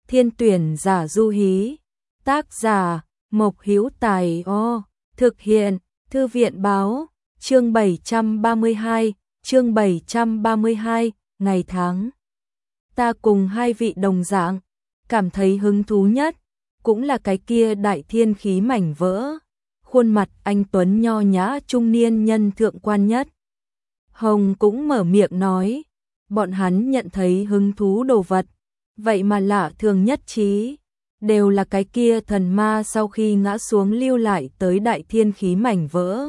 Thiên tuyển giả du hí. Tác giả Mộc Hữu Tài. Thực hiện Thư viện báo. Chương 732, chương 732, ngày tháng. Ta cùng hai vị đồng dạng, cảm thấy hứng thú nhất, cũng là cái kia đại thiên khí mảnh vỡ. Khuôn mặt anh tuấn nho nhã trung niên nhân thượng quan nhất. Hồng cũng mở miệng nói, bọn hắn nhận thấy hứng thú đồ vật, vậy mà lạ thường nhất trí, đều là cái kia thần ma sau khi ngã xuống lưu lại tới đại thiên khí mảnh vỡ.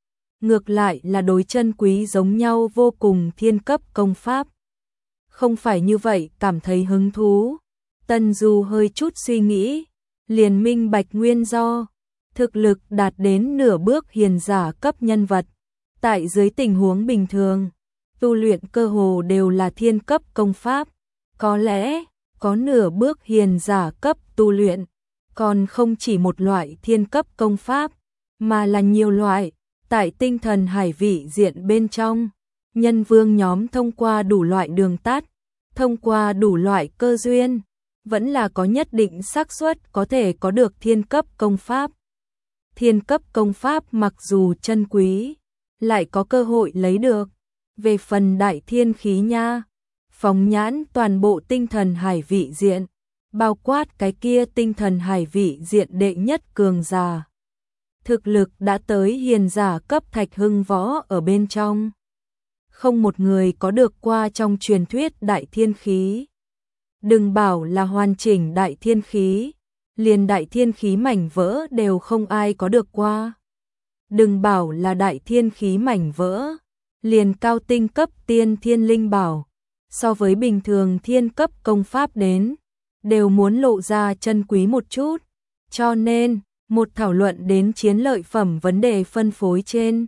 Ngược lại là đối chân quý giống nhau vô cùng thiên cấp công pháp. Không phải như vậy cảm thấy hứng thú. Tân Du hơi chút suy nghĩ, liền minh bạch nguyên do. Thực lực đạt đến nửa bước hiền giả cấp nhân vật. Tại dưới tình huống bình thường, tu luyện cơ hồ đều là thiên cấp công pháp. Có lẽ, có nửa bước hiền giả cấp tu luyện, còn không chỉ một loại thiên cấp công pháp, mà là nhiều loại. Tại tinh thần hải vị diện bên trong, nhân vương nhóm thông qua đủ loại đường tắt, thông qua đủ loại cơ duyên, vẫn là có nhất định xác suất có thể có được thiên cấp công pháp. Thiên cấp công pháp mặc dù chân quý, lại có cơ hội lấy được. Về phần đại thiên khí nha, phóng nhãn toàn bộ tinh thần hải vị diện, bao quát cái kia tinh thần hải vị diện đệ nhất cường giả. Thực lực đã tới hiền giả cấp Thạch Hưng Võ ở bên trong. Không một người có được qua trong truyền thuyết đại thiên khí. Đừng bảo là hoàn chỉnh đại thiên khí, liền đại thiên khí mảnh vỡ đều không ai có được qua. Đừng bảo là đại thiên khí mảnh vỡ, liền cao tinh cấp tiên thiên linh bảo, so với bình thường thiên cấp công pháp đến, đều muốn lộ ra chân quý một chút. Cho nên, một thảo luận đến chiến lợi phẩm vấn đề phân phối trên.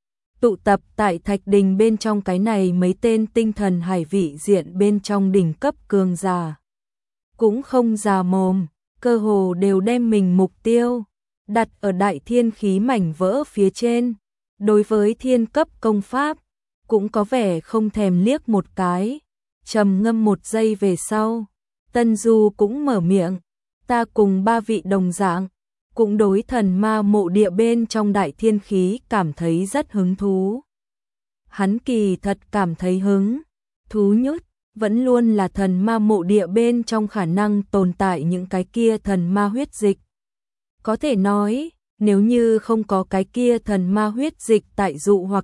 Tụ tập tại Thạch Đình bên trong cái này mấy tên tinh thần hải vị diện bên trong đỉnh cấp cường giả. Cũng không già mồm, cơ hồ đều đem mình mục tiêu đặt ở đại thiên khí mảnh vỡ phía trên. Đối với thiên cấp công pháp, cũng có vẻ không thèm liếc một cái. Trầm ngâm một giây về sau, Tân Du cũng mở miệng, ta cùng ba vị đồng dạng, cũng đối thần ma mộ địa bên trong đại thiên khí cảm thấy rất hứng thú. Hắn kỳ thật cảm thấy hứng thú nhất, vẫn luôn là thần ma mộ địa bên trong khả năng tồn tại những cái kia thần ma huyết dịch. Có thể nói, nếu như không có cái kia thần ma huyết dịch tại dụ hoặc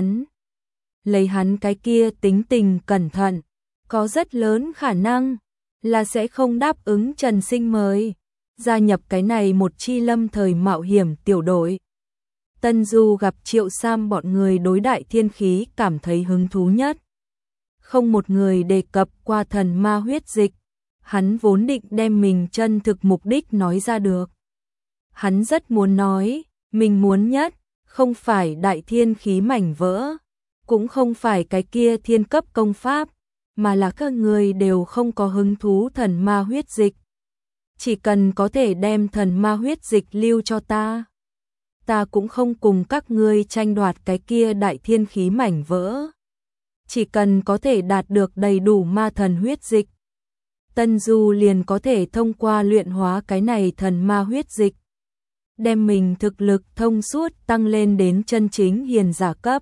lấy hắn cái kia tính tình cẩn thận, có rất lớn khả năng là sẽ không đáp ứng Trần Sinh mời gia nhập cái này một chi lâm thời mạo hiểm tiểu đội. Tân Du gặp Triệu Sam bọn người đối đại thiên khí cảm thấy hứng thú nhất. Không một người đề cập qua thần ma huyết dịch. Hắn vốn định đem mình chân thực mục đích nói ra được. Hắn rất muốn nói, mình muốn nhất, không phải đại thiên khí mảnh vỡ, cũng không phải cái kia thiên cấp công pháp, mà là các người đều không có hứng thú thần ma huyết dịch. Chỉ cần có thể đem thần ma huyết dịch lưu cho ta, ta cũng không cùng các ngươi tranh đoạt cái kia đại thiên khí mảnh vỡ. Chỉ cần có thể đạt được đầy đủ ma thần huyết dịch, Tân Du liền có thể thông qua luyện hóa cái này thần ma huyết dịch, đem mình thực lực thông suốt tăng lên đến chân chính hiền giả cấp.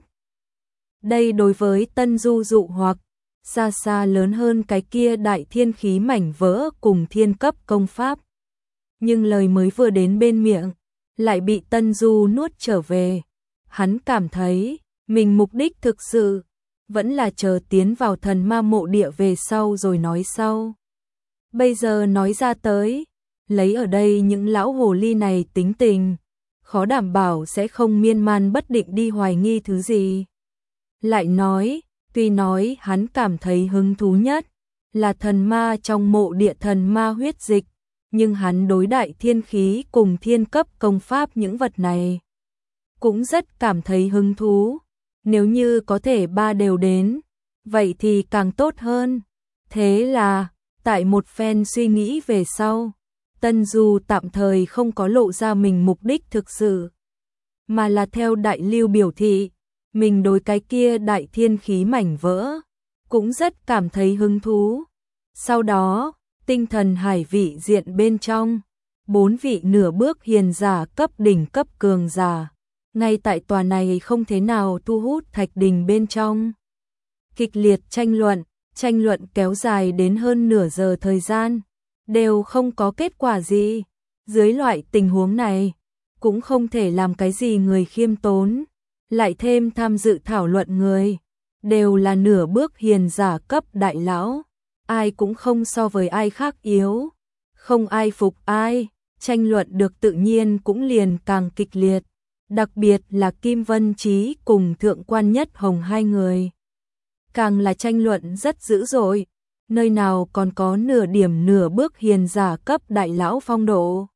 Đây đối với Tân Du dụ hoặc xa xa lớn hơn cái kia đại thiên khí mảnh vỡ cùng thiên cấp công pháp. Nhưng lời mới vừa đến bên miệng, lại bị Tân Du nuốt trở về. Hắn cảm thấy, mình mục đích thực sự, vẫn là chờ tiến vào thần ma mộ địa về sau rồi nói sau. Bây giờ nói ra tới, lấy ở đây những lão hồ ly này tính tình, khó đảm bảo sẽ không miên man bất định đi hoài nghi thứ gì. Lại nói, tuy nói hắn cảm thấy hứng thú nhất là thần ma trong mộ địa thần ma huyết dịch, nhưng hắn đối đại thiên khí cùng thiên cấp công pháp những vật này cũng rất cảm thấy hứng thú. Nếu như có thể ba đều đến, vậy thì càng tốt hơn. Thế là, tại một phen suy nghĩ về sau, Tân Du tạm thời không có lộ ra mình mục đích thực sự, mà là theo đại lưu biểu thị, mình đối cái kia đại thiên khí mảnh vỡ cũng rất cảm thấy hứng thú. Sau đó, Tinh thần hải vị diện bên trong, 4 vị nửa bước hiền giả cấp đỉnh cấp cường giả, ngay tại tòa này không thế nào thu hút thạch đình bên trong. Kịch liệt tranh luận kéo dài đến hơn nửa giờ thời gian, đều không có kết quả gì. Dưới loại tình huống này, cũng không thể làm cái gì người khiêm tốn, lại thêm tham dự thảo luận người, đều là nửa bước hiền giả cấp đại lão, ai cũng không so với ai khác yếu, không ai phục ai, tranh luận được tự nhiên cũng liền càng kịch liệt, đặc biệt là Kim Vân Chí cùng Thượng quan Nhất Hồng hai người. Càng là tranh luận rất dữ dội, nơi nào còn có nửa điểm nửa bước hiền giả cấp đại lão phong độ.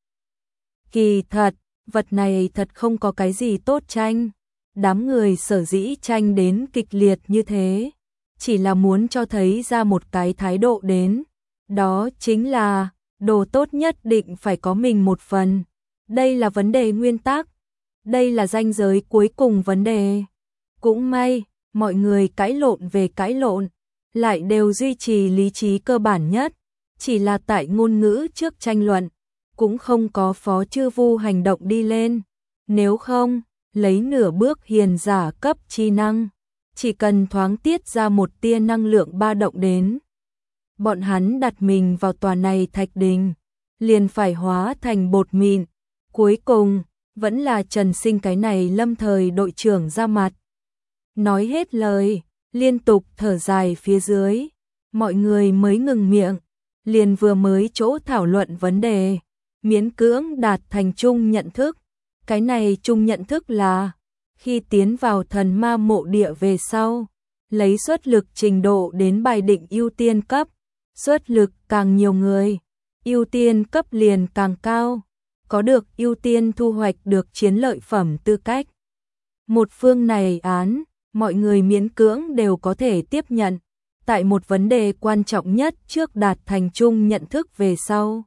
Kỳ thật, vật này thật không có cái gì tốt tranh, đám người sở dĩ tranh đến kịch liệt như thế, chỉ là muốn cho thấy ra một cái thái độ đến, đó chính là đồ tốt nhất định phải có mình một phần. Đây là vấn đề nguyên tắc, đây là ranh giới cuối cùng vấn đề. Cũng may, mọi người cãi lộn về cãi lộn, lại đều duy trì lý trí cơ bản nhất, chỉ là tại ngôn ngữ trước tranh luận, cũng không có Phó Chư Vu hành động đi lên. Nếu không, lấy nửa bước hiền giả cấp chi năng, chỉ cần thoáng tiết ra một tia năng lượng ba động đến, bọn hắn đặt mình vào tòa này thạch đình, liền phải hóa thành bột mịn. Cuối cùng, vẫn là Trần Sinh cái này lâm thời đội trưởng ra mặt. Nói hết lời, liên tục thở dài phía dưới, mọi người mới ngừng miệng, liền vừa mới chỗ thảo luận vấn đề, miễn cưỡng đạt thành chung nhận thức. Cái này chung nhận thức là, khi tiến vào thần ma mộ địa về sau, lấy xuất lực trình độ đến bài định ưu tiên cấp, xuất lực càng nhiều người, ưu tiên cấp liền càng cao, có được ưu tiên thu hoạch được chiến lợi phẩm tư cách. Một phương này án, mọi người miễn cưỡng đều có thể tiếp nhận, tại một vấn đề quan trọng nhất trước đạt thành chung nhận thức về sau.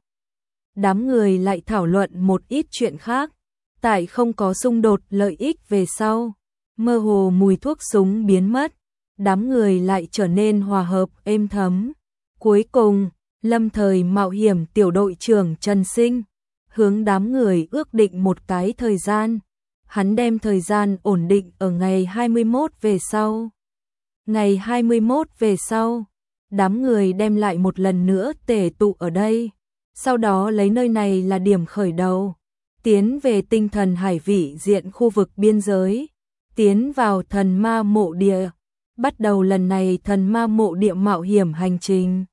Đám người lại thảo luận một ít chuyện khác, tại không có xung đột lợi ích về sau, mơ hồ mùi thuốc súng biến mất, đám người lại trở nên hòa hợp êm thấm. Cuối cùng, lâm thời mạo hiểm tiểu đội trưởng Trần Sinh, hướng đám người ước định một cái thời gian. Hắn đem thời gian ổn định ở ngày 21 về sau. Ngày 21 về sau, đám người đem lại một lần nữa tề tụ ở đây. Sau đó lấy nơi này là điểm khởi đầu, tiến về tinh thần hải vị diện khu vực biên giới, tiến vào thần ma mộ địa, bắt đầu lần này thần ma mộ địa mạo hiểm hành trình.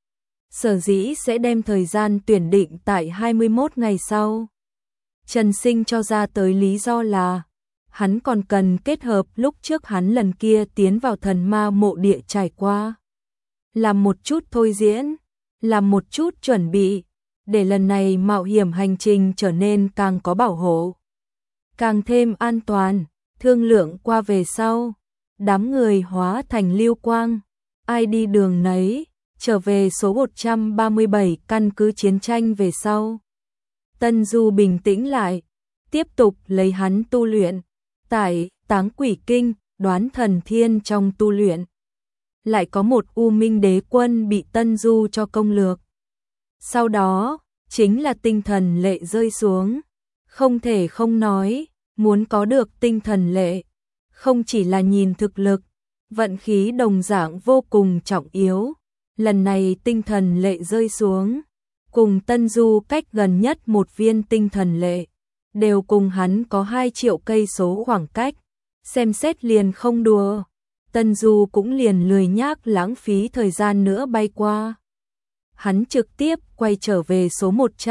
Sở dĩ sẽ đem thời gian tuyển định tại 21 ngày sau. Trần Sinh cho ra tới lý do là, hắn còn cần kết hợp lúc trước hắn lần kia tiến vào thần ma mộ địa trải qua. Làm một chút thôi diễn, làm một chút chuẩn bị, để lần này mạo hiểm hành trình trở nên càng có bảo hộ, càng thêm an toàn. Thương lượng qua về sau, đám người hóa thành lưu quang, ai đi đường nấy, trở về số 137 căn cứ chiến tranh về sau. Tân Du bình tĩnh lại, tiếp tục lấy hắn tu luyện, tại Táng Quỷ Kinh, Đoán Thần Thiên trong tu luyện. Lại có một U Minh Đế Quân bị Tân Du cho công lược. Sau đó, chính là tinh thần lệ rơi xuống. Không thể không nói, muốn có được tinh thần lệ, không chỉ là nhìn thực lực, vận khí đồng dạng vô cùng trọng yếu. Lần này tinh thần lệ rơi xuống, cùng Tân Du cách gần nhất một viên tinh thần lệ, đều cùng hắn có 2 triệu cây số khoảng cách, xem xét liền không đùa. Tân Du cũng liền lười nhác lãng phí thời gian nữa bay qua. Hắn trực tiếp quay trở về số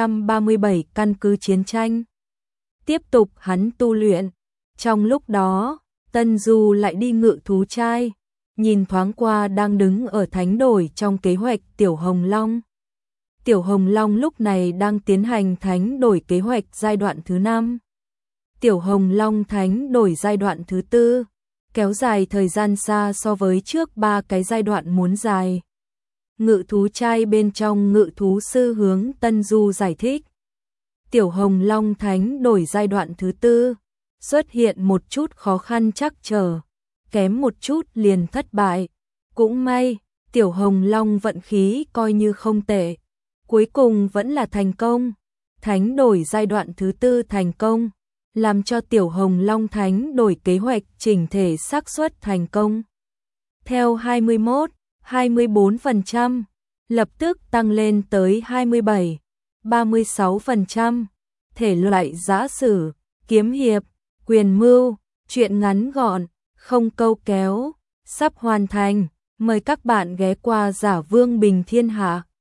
137 căn cứ chiến tranh. Tiếp tục hắn tu luyện. Trong lúc đó, Tân Du lại đi ngự thú trai, nhìn thoáng qua đang đứng ở thánh đổi trong kế hoạch Tiểu Hồng Long. Tiểu Hồng Long lúc này đang tiến hành thánh đổi kế hoạch giai đoạn thứ 5. Tiểu Hồng Long thánh đổi giai đoạn thứ 4, kéo dài thời gian xa so với trước 3 cái giai đoạn muốn dài. Ngự thú trai bên trong ngự thú sư hướng Tân Du giải thích. Tiểu Hồng Long thánh đổi giai đoạn thứ 4, xuất hiện một chút khó khăn trắc trở, kém một chút liền thất bại. Cũng may, Tiểu Hồng Long vận khí coi như không tệ. cuối cùng vẫn là thành công. Thánh đổi giai đoạn thứ 4 thành công, làm cho Tiểu Hồng Long Thánh đổi kế hoạch chỉnh thể xác suất thành công. Theo 21, 24%, lập tức tăng lên tới 27, 36%. Thể loại giã sử, kiếm hiệp, quyền mưu, truyện ngắn gọn, không câu kéo, sắp hoàn thành. Mời các bạn ghé qua Giả Vương Bình Thiên Hạ.